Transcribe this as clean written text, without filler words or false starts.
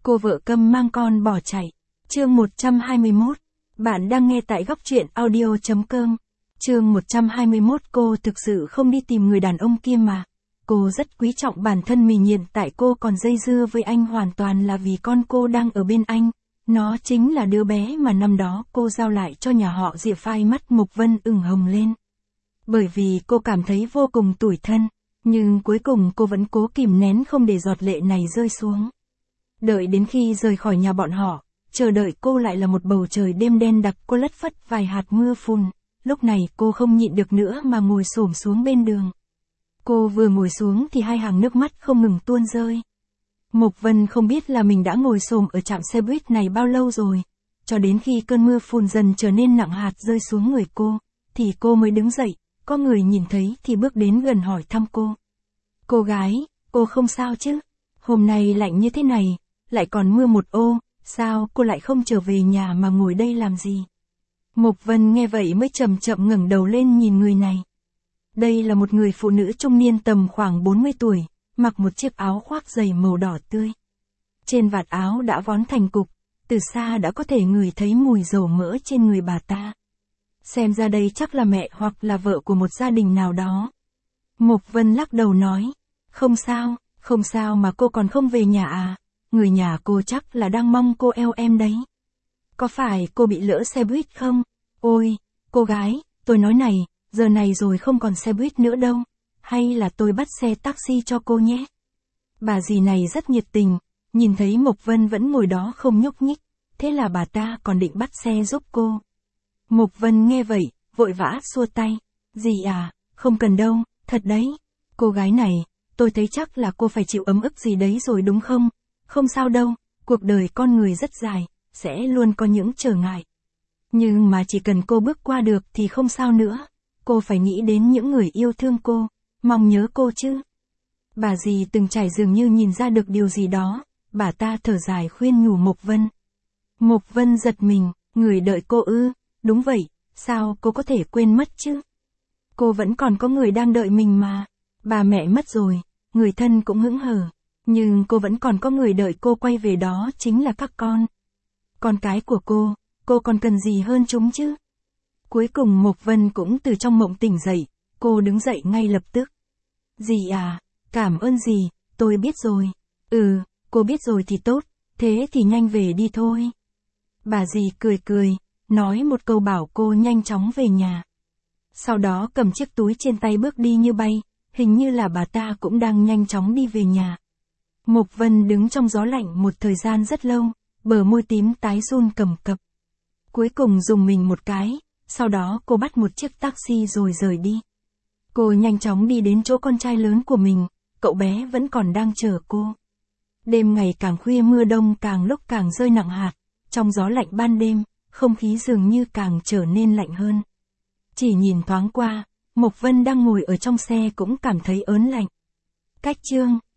cô vợ câm mang con bỏ chạy. Chương 121. Bạn đang nghe tại góc truyện audio.com. Chương 121. Cô thực sự không đi tìm người đàn ông kia mà. Cô rất quý trọng bản thân mình, hiện tại cô còn dây dưa với anh hoàn toàn là vì con cô đang ở bên anh. Nó chính là đứa bé mà năm đó cô giao lại cho nhà họ Diệp. Phai mắt Mục Vân ửng hồng lên. Bởi vì cô cảm thấy vô cùng tủi thân, nhưng cuối cùng cô vẫn cố kìm nén không để giọt lệ này rơi xuống. Đợi đến khi rời khỏi nhà bọn họ, chờ đợi cô lại là một bầu trời đêm đen đặc, cô lất phất vài hạt mưa phùn. Lúc này cô không nhịn được nữa mà ngồi xổm xuống bên đường. Cô vừa ngồi xuống thì hai hàng nước mắt không ngừng tuôn rơi. Mục Vân không biết là mình đã ngồi xổm ở trạm xe buýt này bao lâu rồi, cho đến khi cơn mưa phùn dần trở nên nặng hạt rơi xuống người cô, thì cô mới đứng dậy, có người nhìn thấy thì bước đến gần hỏi thăm cô. Cô gái, cô không sao chứ? Hôm nay lạnh như thế này, lại còn mưa một ô, sao cô lại không trở về nhà mà ngồi đây làm gì? Mục Vân nghe vậy mới chậm chậm ngẩng đầu lên nhìn người này. Đây là một người phụ nữ trung niên tầm khoảng 40 tuổi, mặc một chiếc áo khoác dày màu đỏ tươi. Trên vạt áo đã vón thành cục, từ xa đã có thể ngửi thấy mùi dầu mỡ trên người bà ta. Xem ra đây chắc là mẹ hoặc là vợ của một gia đình nào đó. Mục Vân lắc đầu nói, không sao mà cô còn không về nhà à? Người nhà cô chắc là đang mong cô eo em đấy. Có phải cô bị lỡ xe buýt không? Ôi, cô gái, tôi nói này, giờ này rồi không còn xe buýt nữa đâu. Hay là tôi bắt xe taxi cho cô nhé? Bà dì này rất nhiệt tình, nhìn thấy Mục Vân vẫn ngồi đó không nhúc nhích, thế là bà ta còn định bắt xe giúp cô. Mục Vân nghe vậy, vội vã xua tay. Dì à, không cần đâu, thật đấy. Cô gái này, tôi thấy chắc là cô phải chịu ấm ức gì đấy rồi đúng không? Không sao đâu, cuộc đời con người rất dài, sẽ luôn có những trở ngại. Nhưng mà chỉ cần cô bước qua được thì không sao nữa. Cô phải nghĩ đến những người yêu thương cô, mong nhớ cô chứ. Bà dì từng trải dường như nhìn ra được điều gì đó, bà ta thở dài khuyên nhủ Mục Vân. Mục Vân giật mình, người đợi cô ư? Đúng vậy, sao cô có thể quên mất chứ? Cô vẫn còn có người đang đợi mình mà. Bà mẹ mất rồi, người thân cũng hững hờ, nhưng cô vẫn còn có người đợi cô quay về, đó chính là các con. Con cái của cô còn cần gì hơn chúng chứ? Cuối cùng Mục Vân cũng từ trong mộng tỉnh dậy, cô đứng dậy ngay lập tức. Dì à, cảm ơn dì, tôi biết rồi. Ừ, cô biết rồi thì tốt, thế thì nhanh về đi thôi. Bà dì cười, nói một câu bảo cô nhanh chóng về nhà. Sau đó cầm chiếc túi trên tay bước đi như bay, hình như là bà ta cũng đang nhanh chóng đi về nhà. Mục Vân đứng trong gió lạnh một thời gian rất lâu, bờ môi tím tái run cầm cập. Cuối cùng dùng mình một cái, sau đó cô bắt một chiếc taxi rồi rời đi. Cô nhanh chóng đi đến chỗ con trai lớn của mình, cậu bé vẫn còn đang chờ cô. Đêm ngày càng khuya, mưa đông càng lúc càng rơi nặng hạt, trong gió lạnh ban đêm, không khí dường như càng trở nên lạnh hơn. Chỉ nhìn thoáng qua, Mục Vân đang ngồi ở trong xe cũng cảm thấy ớn lạnh. Cách chương